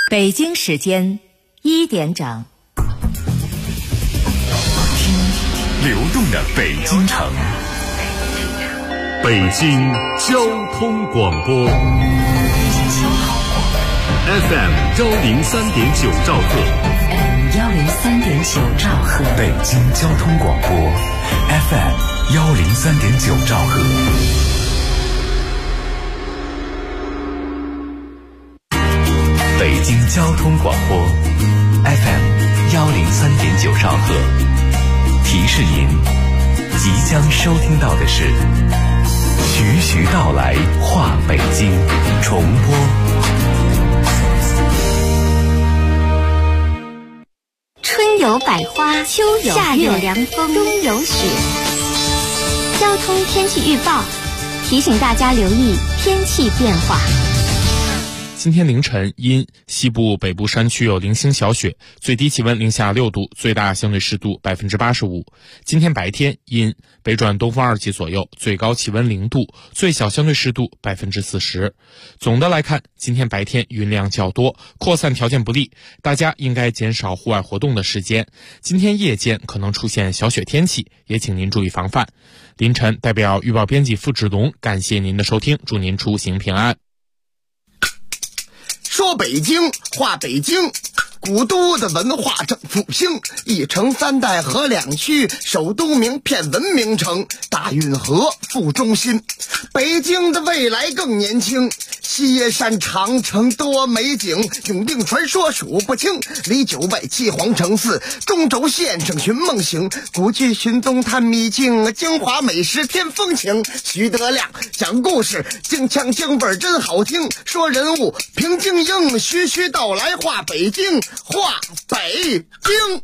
北京时间1点整。 听流动的北京城，北京交通广播 FM 103.9兆赫 103.9兆赫， 北京交通广播 FM 103.9兆赫。北京交通广播 FM 103.9兆赫，提示您，即将收听到的是徐徐道来话北京重播。 春有百花，秋有夏有凉风，冬有雪。交通天气预报提醒大家留意天气变化。 今天凌晨因西部北部山区有零星小雪，最低气温零下6度，最大相对湿度85%。今天白天因北转东风2级左右，最高气温0度，最小相对湿度40%。总的来看，今天白天云量较多，扩散条件不利，大家应该减少户外活动的时间。今天夜间可能出现小雪天气，也请您注意防范。凌晨代表预报编辑付志龙感谢您的收听，祝您出行平安。 说北京话北京，古都的文化正复兴，一城三代河两区，首都名片文明城，大运河副中心。北京的未来更年轻，西山长城多美景，永定传说数不清，离9外7皇城4，中轴线上寻梦行，古迹寻踪探秘境，京华美食添风情。徐德亮讲故事，京腔京味真好听，说人物评京英，徐徐道来话北京，话北京。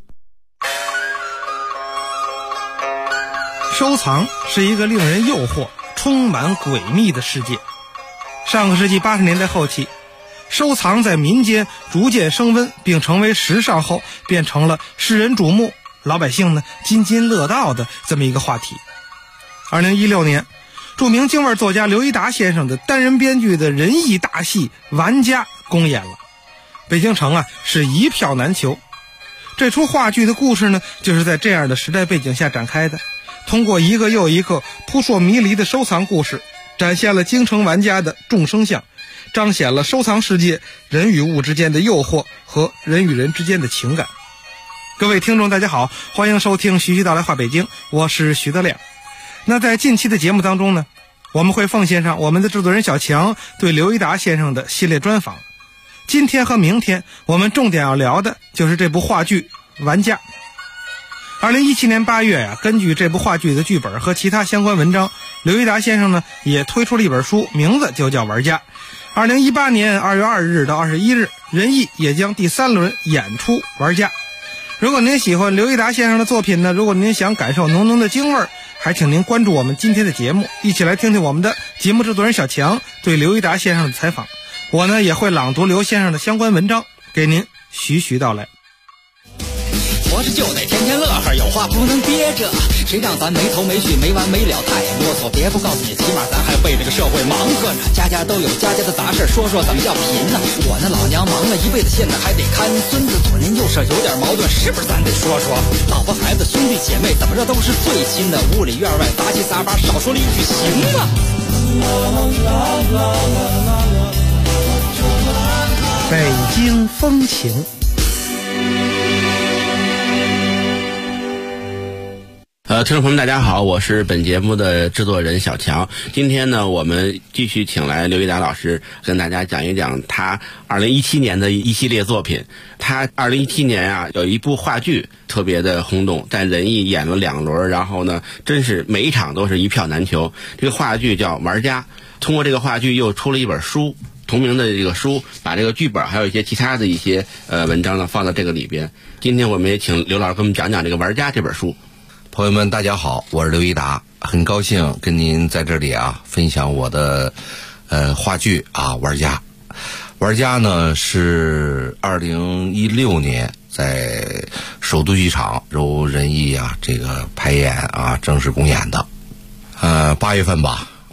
收藏是一个令人诱惑、充满诡秘的世界。上个世纪80年代后期，收藏在民间逐渐升温，并成为时尚后，变成了世人瞩目、老百姓呢津津乐道的这么一个话题。2016年，著名京味作家刘一达先生的单人编剧的人艺大戏《玩家》公演了，北京城是一票难求。这出话剧的故事呢，就是在这样的时代背景下展开的，通过一个又一个扑朔迷离的收藏故事，展现了京城玩家的众生相，彰显了收藏世界人与物之间的诱惑和人与人之间的情感。各位听众大家好，欢迎收听徐徐道来话北京，我是徐德亮。那在近期的节目当中呢，我们会奉献上我们的制作人小强对刘一达先生的系列专访。今天和明天我们重点要聊的就是这部话剧《玩家》。2017年8月根据这部话剧的剧本和其他相关文章，刘一达先生呢也推出了一本书，名字就叫《玩家》。2018年2月2日到21日，人艺也将第3轮演出《玩家》。如果您喜欢刘一达先生的作品呢，如果您想感受浓浓的京味儿，还请您关注我们今天的节目，一起来听听我们的节目制作人小强对刘一达先生的采访。我呢也会朗读刘先生的相关文章，给您徐徐道来。 活着就得天天乐呵，有话不能憋着，谁让咱没头没绪没完没了太啰嗦，别不告诉你，起码咱还为这个社会忙活呢。家家都有家家的杂事，说说怎么叫贫呢？我那老娘忙了一辈子，现在还得看孙子，左邻右舍有点矛盾，是不是咱得说说？老婆孩子兄弟姐妹怎么着都是最亲的，屋里院外杂七杂八，少说了一句行吗？ 北京风情。 听众朋友们大家好，我是本节目的制作人小强。今天呢，我们继续请来刘一达老师跟大家讲一讲他2017年的一系列作品。他2017年有一部话剧特别的轰动，在人艺演了2轮，然后呢真是每一场都是一票难求。这个话剧叫《玩家》，通过这个话剧又出了一本书，同名的这个书，把这个剧本还有一些其他的一些文章呢放到这个里边。今天我们也请刘老师跟我们讲讲这个《玩家》这本书。 朋友们大家好，我是刘一达，很高兴跟您在这里分享我的话剧玩家。玩家呢是2016年在首都剧场由人艺这个排演正式公演的。8月份吧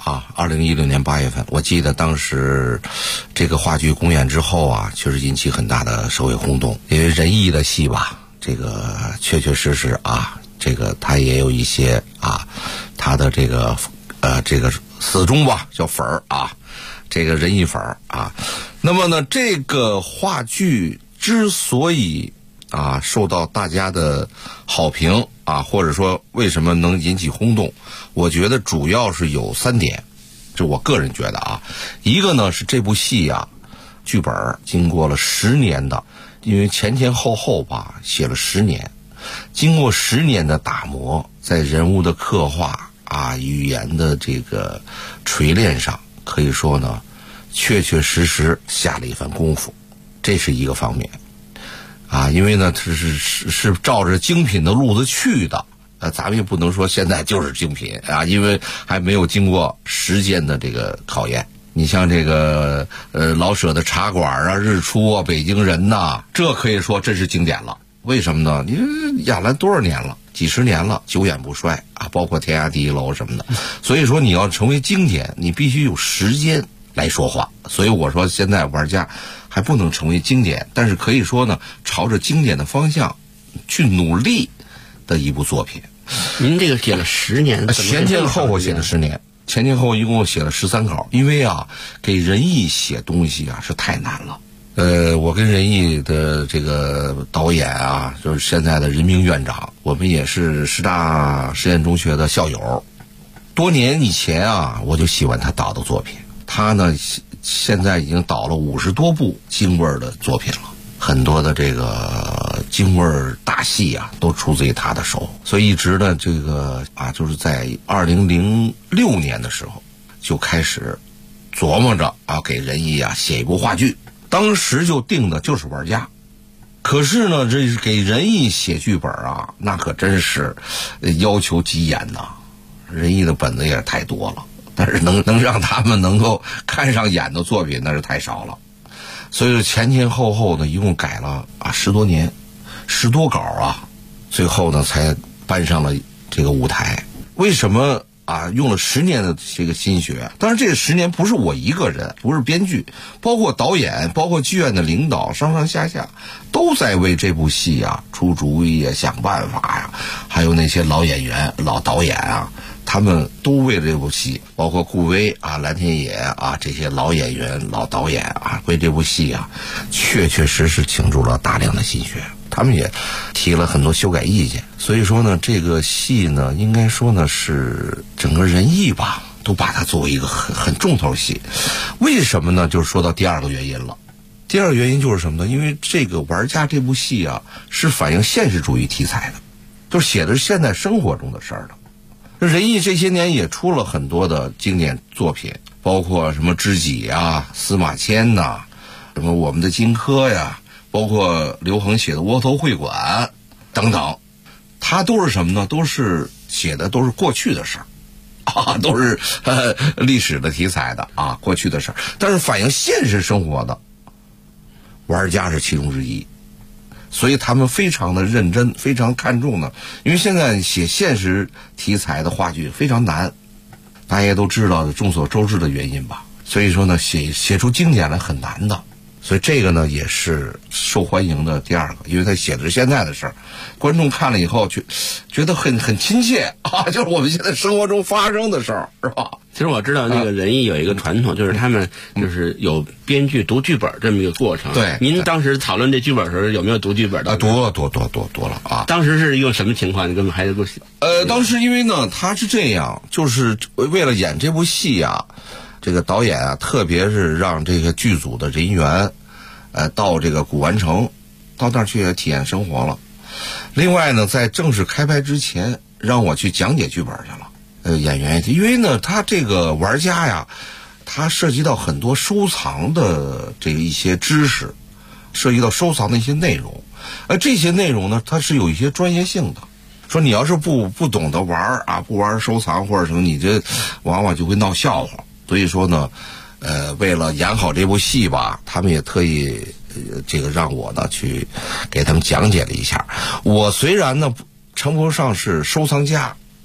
啊，2016年8月份，我记得当时这个话剧公演之后啊，确实引起很大的社会轰动。因为仁义的戏吧，这个确确实实啊，这个他也有一些啊，他的这个死忠吧，叫粉儿啊，这个仁义粉儿啊。那么呢，这个话剧之所以啊受到大家的好评啊，或者说为什么能引起轰动，我觉得主要是有3点，这我个人觉得啊。一个呢是这部戏啊，剧本经过了10年的，因为前后后吧写了10年，经过10年的打磨，在人物的刻画啊、语言的这个锤炼上，可以说呢确确实实下了一番功夫，这是一个方面啊。因为呢是照着精品的路子去的，咱们也不能说现在就是精品啊，因为还没有经过时间的这个考验。你像这个老舍的茶馆啊、日出啊、北京人呐，这可以说真是经典了。为什么呢？你演了多少年了，几十年了，久演不衰啊，包括天涯第一楼什么的。所以说你要成为经典，你必须有时间来说话。所以我说现在玩家还不能成为经典，但是可以说呢，朝着经典的方向去努力的一部作品。 您这个写了10年， 前后我写了10年，前后一共写了13稿。因为啊，给仁义写东西啊是太难了。我跟仁义的这个导演啊，就是现在的任明院长，我们也是师大实验中学的校友。多年以前啊，我就喜欢他导的作品。他呢，现在已经导了50多部京味儿的作品了，很多的这个京味儿大戏啊，都出自于他的手。所以一直呢，这个啊，就是在2006年的时候，就开始琢磨着啊，给仁义啊写一部话剧。当时就定的就是玩家，可是呢，这是给仁义写剧本啊，那可真是要求极严呐。仁义的本子也太多了，但是能让他们能够看上眼的作品那是太少了。所以前后呢，一共改了啊10多年，10多稿啊，最后呢才搬上了这个舞台。为什么？啊，用了10年的这个心血，当然这个10年不是我一个人，不是编剧，包括导演，包括剧院的领导，上下都在为这部戏啊出主意啊、想办法呀。还有那些老演员、老导演啊，他们都为了这部戏，包括顾威啊、蓝天野啊这些老演员、老导演啊，为这部戏啊，确实倾注了大量的心血。他们也提了很多修改意见，所以说呢，这个戏呢，应该说呢是整个仁义吧，都把它作为一个很重头戏。为什么呢？就是说到第二个原因了。第二个原因就是什么呢？因为这个玩家这部戏啊，是反映现实主义题材的，就是写的是现在生活中的事儿的。仁义这些年也出了很多的经典作品，包括什么知己啊、司马迁呐、什么我们的荆轲呀。包括刘恒写的《窝头会馆》等等，他都是什么呢？都是写的都是过去的事儿，啊，都是历史的题材的啊，过去的事儿。但是反映现实生活的玩家是其中之一，所以他们非常的认真，非常看重的。因为现在写现实题材的话剧非常难，大家也都知道的，众所周知的原因吧。所以说呢，写出经典来很难的。所以这个呢也是受欢迎的第二个，因为他写的是现在的事儿，观众看了以后觉得很亲切啊，就是我们现在生活中发生的事儿，是吧？ 其实我知道那个仁义有一个传统，就是他们就是有编剧读剧本这么一个过程。 对， 您当时讨论这剧本的时候有没有读剧本的？ 啊，多了啊！ 当时是用什么情况？你根本还是不写。 当时因为呢，他是这样，就是为了演这部戏啊。这个导演啊，特别是让这个剧组的人员，到这个古玩城，到那儿去体验生活了。另外呢，在正式开拍之前，让我去讲解剧本去了。演员，因为呢，他这个玩家呀，他涉及到很多收藏的这个一些知识，涉及到收藏的一些内容，而这些内容呢，它是有一些专业性的。说你要是不懂得玩啊，不玩收藏或者什么，你这往往就会闹笑话。所以说呢，为了演好这部戏吧，他们也特意这个让我呢去给他们讲解了一下。我虽然呢称不上是收藏家，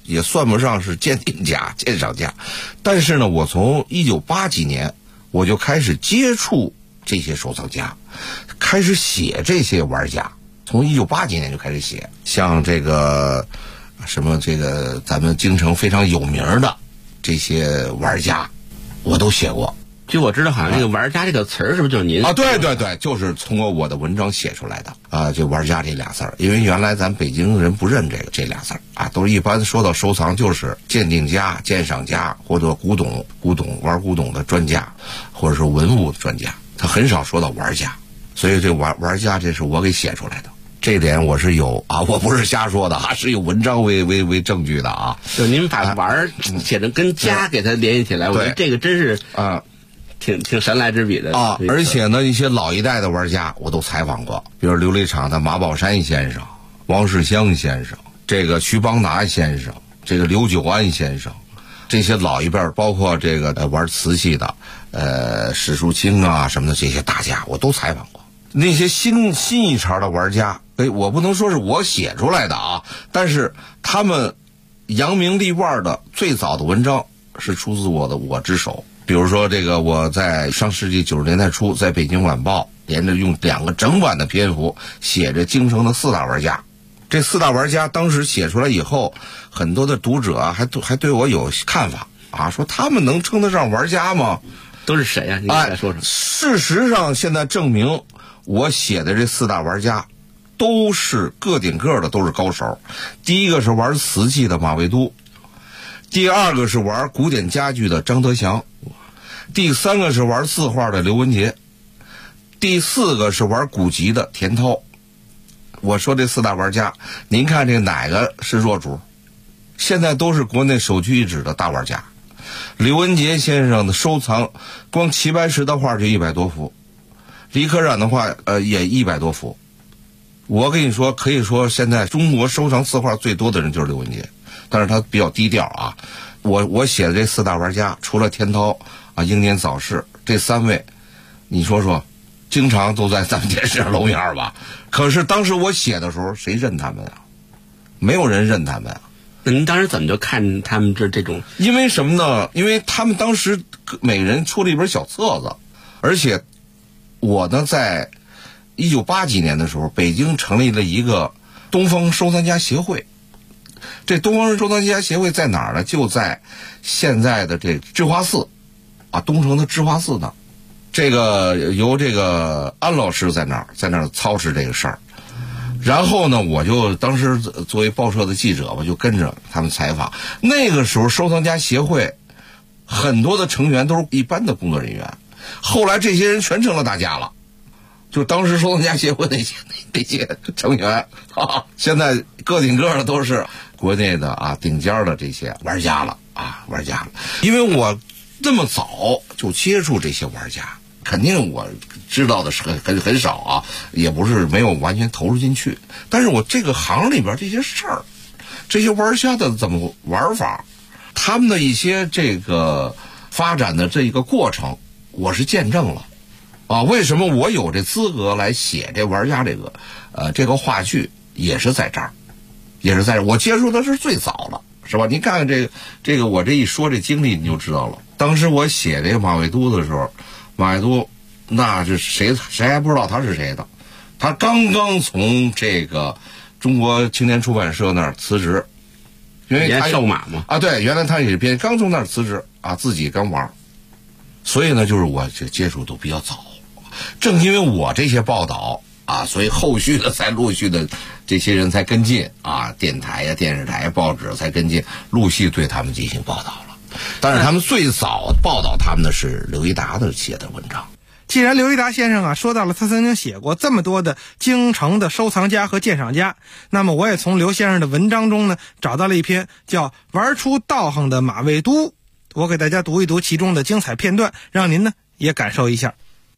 也算不上是鉴定家、鉴赏家，但是呢，我从1980几年我就开始接触这些收藏家，开始写这些玩家。从1980几年就开始写，像这个什么这个咱们京城非常有名的这些玩家，我都写过。 据我知道，好像这个玩家这个词儿是不是就是您啊？对对对，就是通过我的文章写出来的啊。这玩家这俩字儿，因为原来咱北京人不认这俩字儿啊，都是一般说到收藏就是鉴定家、鉴赏家或者古董玩古董的专家，或者是文物的专家，他很少说到玩家。所以这玩家这是我给写出来的，这点我是有啊，我不是瞎说的啊，是有文章为证据的啊。 就您把玩写成跟家给它联系起来，我觉得这个真是啊。 挺神来之笔的啊！而且呢，一些老一代的玩家我都采访过，比如琉璃厂的马宝山先生、王世襄先生、这个徐邦达先生、这个刘九安先生，这些老一辈，包括这个玩瓷器的，史树清啊什么的这些大家，我都采访过。那些新一茬的玩家，我不能说是我写出来的啊，但是他们扬名立万的最早的文章是出自我之手。比如说这个，我在上世纪90年代初，在北京晚报连着用2个整版的篇幅写着京城的4大玩家。这4大玩家当时写出来以后，很多的读者啊还对我有看法啊，说他们能称得上玩家吗？ 都是谁呀？你再说说。 事实上，现在证明我写的这4大玩家都是个顶个的，都是高手。第一个是玩瓷器的马未都，第二个是玩古典家具的张德祥，第3个是玩字画的刘文杰，第4个是玩古籍的田涛。我说这4大玩家，您看这哪个是弱主？现在都是国内首屈一指的大玩家。刘文杰先生的收藏，光齐白石的画就100多幅，李可染的画也100多幅。我跟你说，可以说现在中国收藏字画最多的人就是刘文杰，但是他比较低调啊。我写的这4大玩家，除了田涛啊、英年早逝这3位，你说说，经常都在咱们电视上露面吧？可是当时我写的时候，谁认他们啊？没有人认他们啊。 那您当时怎么就看他们这种？ 因为什么呢？因为他们当时每个人出了一本小册子，而且我呢，在1980几年的时候，北京成立了一个东方收藏家协会。这东方收藏家协会在哪儿呢？就在现在的这智化寺啊，东城的智化寺呢。这个由这个安老师在那儿操持这个事儿。然后呢，我就当时作为报社的记者，我就跟着他们采访。那个时候收藏家协会很多的成员都是一般的工作人员，后来这些人全成了大家了。就当时收藏家协会那些成员啊，现在个顶个的都是国内的啊顶尖的这些玩家了。因为我这么早就接触这些玩家，肯定我知道的是很少啊，也不是没有完全投入进去。但是我这个行里边这些事儿，这些玩家的怎么玩法，他们的一些这个发展的这一个过程，我是见证了。啊，为什么我有这资格来写这玩家这个话剧，也是在这儿，我接触的是最早了，是吧？您看看这个我这一说这经历，你就知道了。当时我写这个马未都的时候，马未都那是谁还不知道他是谁的？他刚刚从这个中国青年出版社那儿辞职，因为他售马嘛啊，对，原来他也是编，刚从那儿辞职啊，自己刚玩，所以呢，就是我这接触都比较早。正因为我这些报道啊，所以后续的才陆续的这些人才跟进啊，电台呀、电视台、报纸才跟进，陆续对他们进行报道了。但是他们最早报道他们的是刘一达的写的文章。 既然刘一达先生啊说到了他曾经写过这么多的京城的收藏家和鉴赏家，那么我也从刘先生的文章中呢找到了一篇叫《玩出道行的马未都》，我给大家读一读其中的精彩片段，让您呢也感受一下。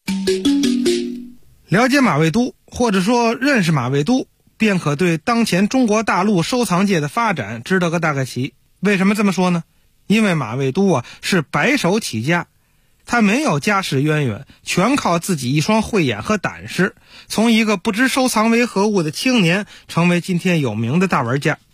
了解马未都，或者说认识马未都，便可对当前中国大陆收藏界的发展知道个大概齐。为什么这么说呢？因为马未都啊是白手起家，他没有家世渊源，全靠自己一双慧眼和胆识，从一个不知收藏为何物的青年成为今天有名的大玩家。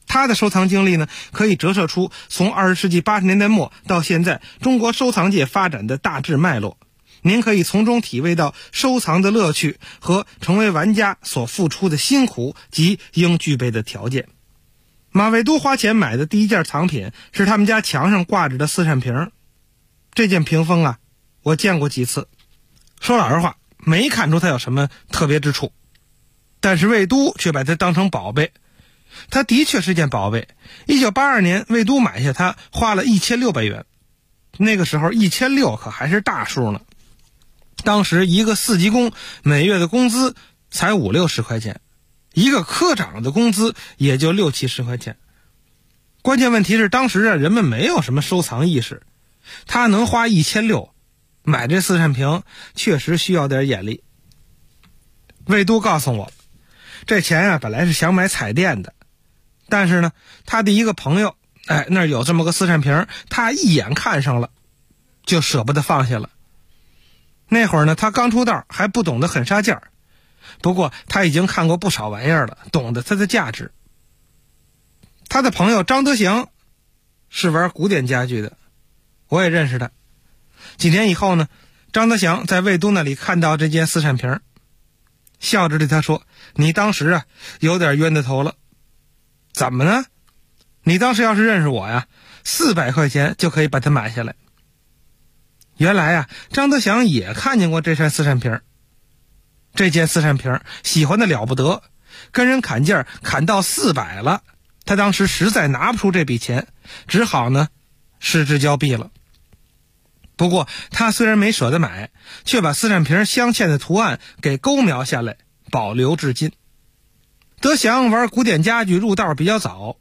他的收藏经历呢，可以折射出从20世纪80年代末到现在中国收藏界发展的大致脉络。您可以从中体味到收藏的乐趣和成为玩家所付出的辛苦及应具备的条件。马未都花钱买的第一件藏品是他们家墙上挂着的四扇屏。这件屏风啊，我见过几次，说老实话，没看出它有什么特别之处，但是魏都却把它当成宝贝。它的确是件宝贝。1982年，魏都买下它，花了1600元。那个时候1600可还是大数呢。当时一个4级工每月的工资才50-60块钱，一个科长的工资也就60-70块钱。关键问题是当时人们没有什么收藏意识，他能花1600买这四扇屏，确实需要点眼力。魏都告诉我，这钱本来是想买彩电的，但是呢，他的一个朋友那儿有这么个四扇屏，他一眼看上了，就舍不得放下了。那会儿呢，他刚出道，还不懂得很杀价，不过他已经看过不少玩意儿了，懂得它的价值。他的朋友张德祥是玩古典家具的，我也认识他。几年以后呢，张德祥在魏都那里看到这件四扇屏，笑着对他说：“你当时有点冤得头了。”怎么呢？你当时要是认识我呀，400块钱就可以把它买下来。原来张德祥也看见过这扇四扇屏，这件四扇屏喜欢的了不得，跟人砍价砍到400了，他当时实在拿不出这笔钱，只好呢失之交臂了。不过他虽然没舍得买，却把四扇屏镶嵌的图案给勾描下来，保留至今。德祥玩古典家具入道比较早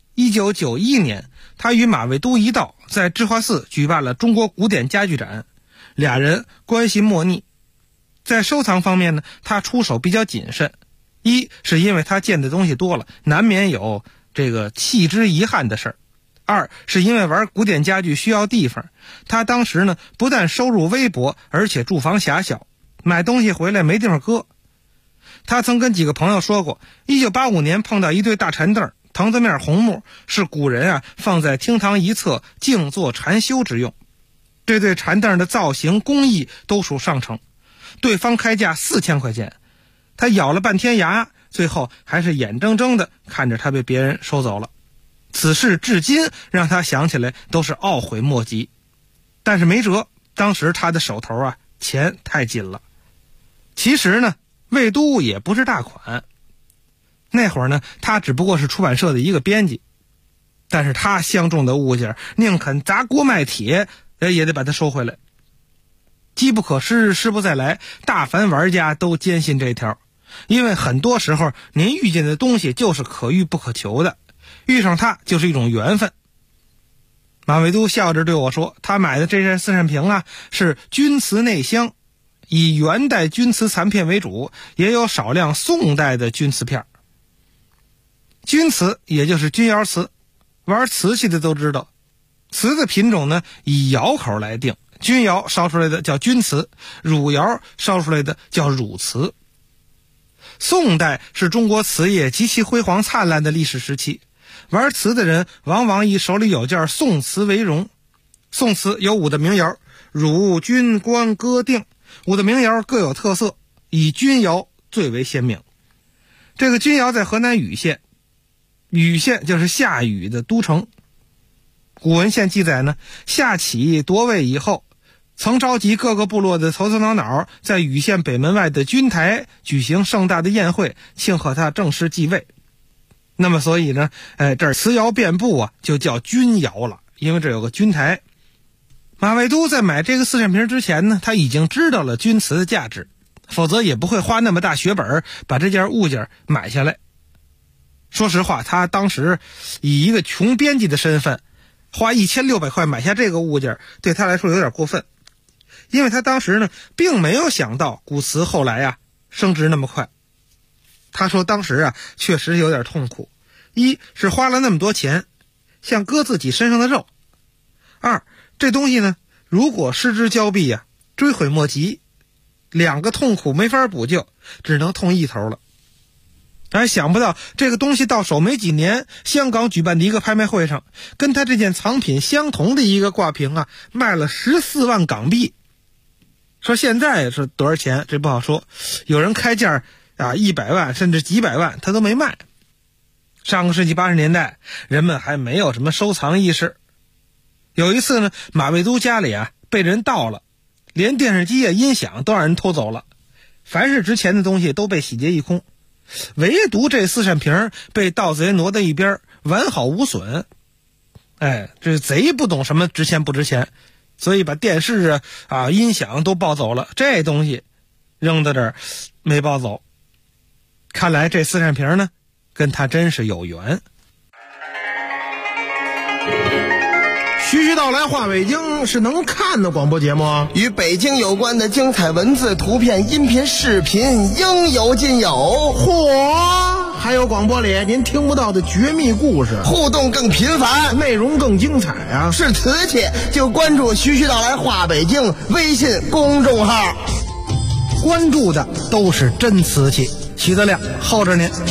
，1991年他与马未都一道在智化寺举办了中国古典家具展，俩人关系莫逆。在收藏方面呢，他出手比较谨慎，一是因为他见的东西多了，难免有这个弃之遗憾的事儿；二是因为玩古典家具需要地方，他当时呢不但收入微薄，而且住房狭小，买东西回来没地方搁。他曾跟几个朋友说过，1985年碰到一对大禅凳，藤子面红木，是古人放在厅堂一侧静坐禅修之用。这对禅凳的造型工艺都属上乘，对方开价4000块钱，他咬了半天牙，最后还是眼睁睁地看着他被别人收走了。此事至今让他想起来都是懊悔莫及，但是没辙，当时他的手头钱太紧了。其实呢，魏都也不是大款，那会儿呢，他只不过是出版社的一个编辑，但是他相中的物件宁肯砸锅卖铁也得把它收回来。机不可失，失不再来，大凡玩家都坚信这条，因为很多时候您遇见的东西就是可遇不可求的，遇上它就是一种缘分。马未都笑着对我说，他买的这扇四扇屏是钧瓷内镶，以元代钧瓷残片为主，也有少量宋代的钧瓷片。钧瓷也就是钧窑瓷，玩瓷器的都知道，瓷的品种呢以窑口来定，钧窑烧出来的叫钧瓷，汝窑烧出来的叫汝瓷。宋代是中国瓷业极其辉煌灿烂的历史时期，玩瓷的人往往以手里有件宋瓷为荣。宋瓷有5的名窑，汝、钧、官、哥、定，5的名窑各有特色，以钧窑最为鲜明。这个钧窑在河南禹县，禹县就是夏禹的都城。古文献记载呢，夏启夺位以后，曾召集各个部落的头头脑脑，在禹县北门外的钧台举行盛大的宴会，庆贺他正式继位。那么所以呢，这儿瓷窑遍布就叫钧窑了，因为这有个钧台。马未都在买这个四扇屏之前呢，他已经知道了钧瓷的价值，否则也不会花那么大血本把这件物件买下来。说实话，他当时以一个穷编辑的身份，花1600块买下这个物件，对他来说有点过分，因为他当时呢，并没有想到古瓷后来升值那么快。他说当时确实有点痛苦，一是花了那么多钱，像割自己身上的肉；二，这东西呢，如果失之交臂追悔莫及，2个痛苦没法补救，只能痛一头了。 想不到这个东西到手没几年，香港举办的一个拍卖会上，跟他这件藏品相同的一个挂瓶啊，卖了14万港币。说现在是多少钱这不好说，有人开价100万甚至几百万他都没卖。上个世纪80年代人们还没有什么收藏意识。有一次呢，马未都家里被人盗了，连电视机音响都让人偷走了，凡是值钱的东西都被洗劫一空，唯独这4扇瓶被盗贼挪到一边，完好无损。这贼不懂什么值钱不值钱，所以把电视音响都抱走了，这东西扔到这儿没抱走。看来这4扇瓶呢跟他真是有缘。 徐徐道来话北京是能看的广播节目， 与北京有关的精彩文字、图片、音频、视频应有尽有。 嚯，还有广播里您听不到的绝密故事， 互动更频繁， 内容更精彩啊！ 是瓷器就关注徐徐道来话北京微信公众号， 关注的都是真瓷器。徐德亮候着您。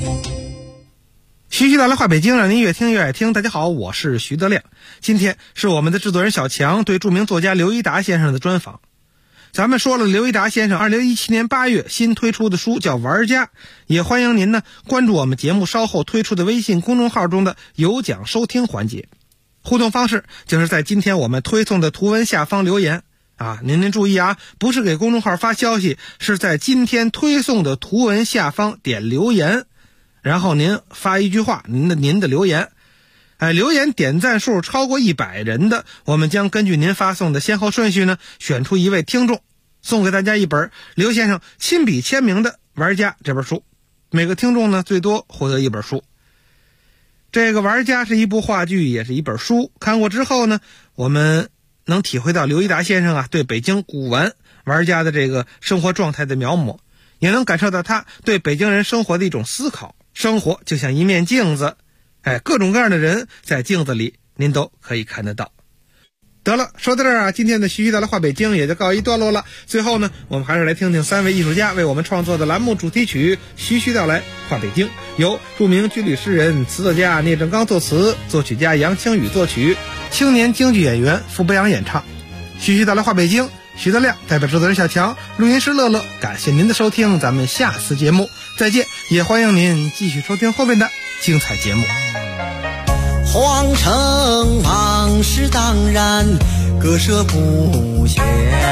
徐徐道来话北京，让您越听越爱听。大家好，我是徐德亮。今天是我们的制作人小强对著名作家刘一达先生的专访。咱们说了刘一达先生2017年8月新推出的书叫《玩家》，也欢迎您呢关注我们节目稍后推出的微信公众号中的有奖收听环节。互动方式就是在今天我们推送的图文下方留言您注意不是给公众号发消息，是在今天推送的图文下方点留言，然后您发一句话，您的留言，留言点赞数超过100人的，我们将根据您发送的先后顺序呢，选出一位听众，送给大家一本刘先生亲笔签名的《玩家》这本书。每个听众呢，最多获得一本书。这个《玩家》是一部话剧，也是一本书。看过之后呢，我们能体会到刘一达先生对北京古玩玩家的这个生活状态的描摹，也能感受到他对北京人生活的一种思考。生活就像一面镜子，各种各样的人在镜子里您都可以看得到。得了，说到这儿今天的徐徐道来话北京也就告一段落了。最后呢，我们还是来听听3位艺术家为我们创作的栏目主题曲《徐徐道来话北京》，由著名军旅诗人、词作家聂正刚作词，作曲家杨清宇作曲，青年京剧演员傅北阳演唱。徐徐道来话北京，徐德亮代表制作人小强，录音师乐乐，感谢您的收听，咱们下次节目再见，也欢迎您继续收听后面的精彩节目。 皇城往事当然割舍不下，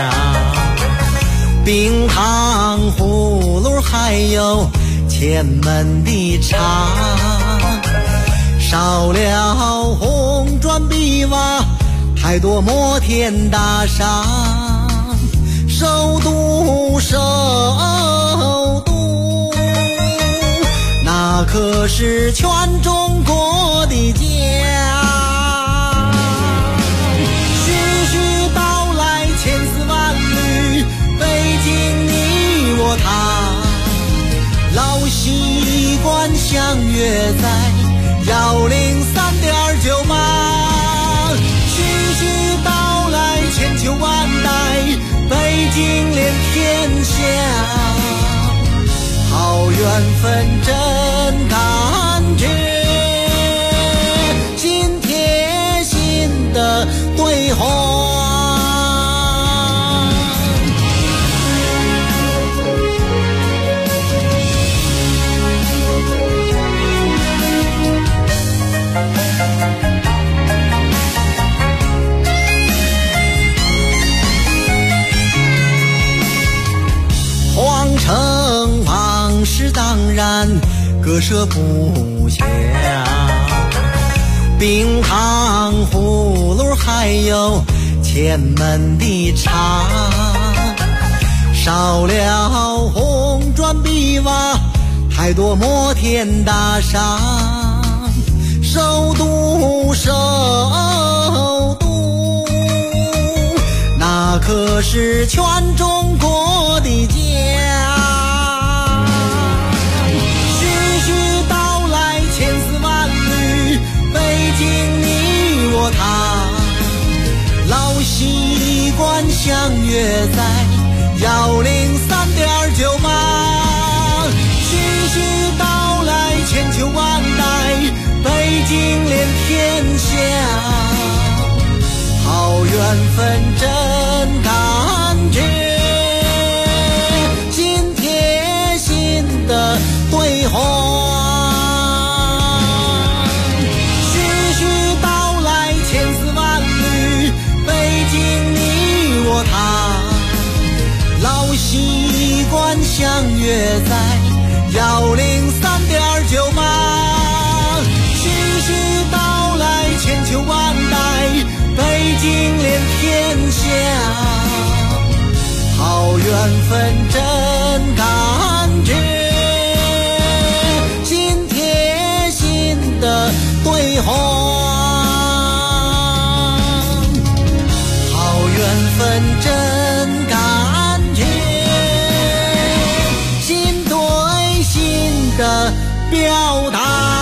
冰糖葫芦还有前门的茶，少了红砖碧瓦，太多摩天大厦，首都那可是全中国的家。徐徐道来千丝万缕，北京你我他，老习惯相约在103.98。徐徐道来千秋万代，北京连天下，好缘分真感觉，心贴心的对话。皇城往事当然割舍不下，冰糖葫芦还有前门的茶，少了红砖碧瓦，太多摩天大厦，首都那可是全中国的家。老习惯相约在103.98，徐徐道京连天下，好缘分真感觉，心贴心的对话，徐徐道来千丝万缕，北京你我他，老习惯相约在103.98，徐徐道来千秋万代，北京连天下，好缘分真感觉，心贴心的对话，好缘分真感觉，心对心的表达。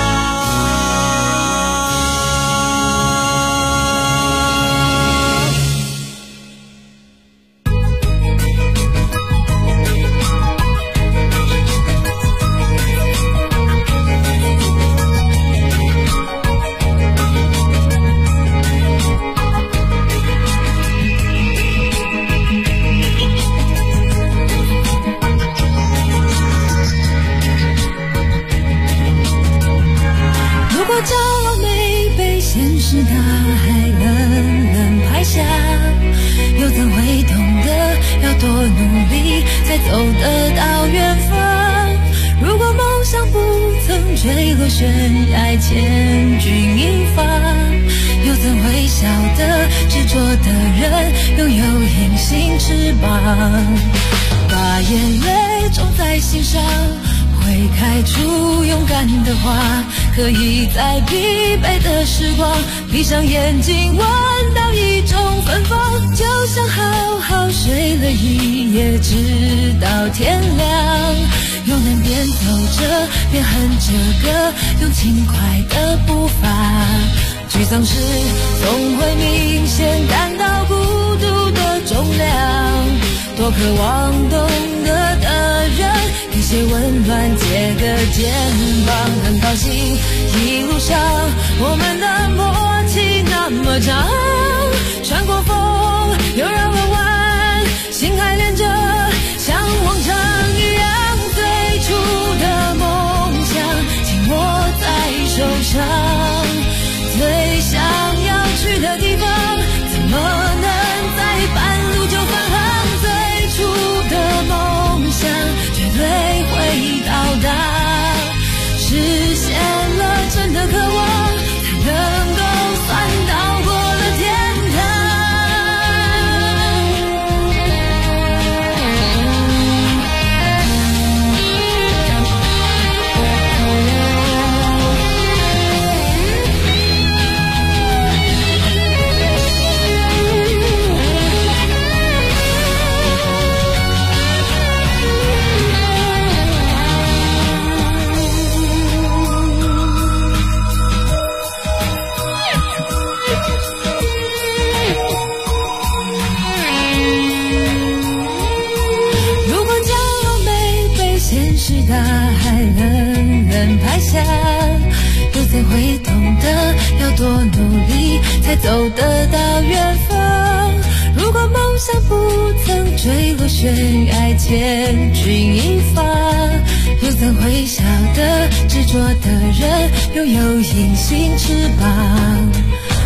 又怎会懂得要多努力才走得到远方？如果梦想不曾坠落悬崖千钧一发，又怎会晓得执着的人拥有隐形翅膀？把眼泪种在心上，会开出勇敢的花，可以在疲惫的时光闭上眼睛闻到一种芬芳，就像好好睡了一夜直到天亮，又能边走着边哼着歌，用轻快的步伐，沮丧时总会明显感到孤独的重量，多渴望懂得的人给些温暖，借个肩膀，很高兴一路上我们的默契那么长，穿过风又绕了弯，心还连着像往常一样，最初的梦想紧握在手上，最想要去的地方怎么能在半路就返航，最初的梦想绝对会到达，实现了真的渴望，才能够算到过了天堂。大海冷冷拍下，又怎会懂得要多努力才走得到远方？如果梦想不曾坠落悬崖千钧一发，又怎会晓得执着的人拥有隐形翅膀？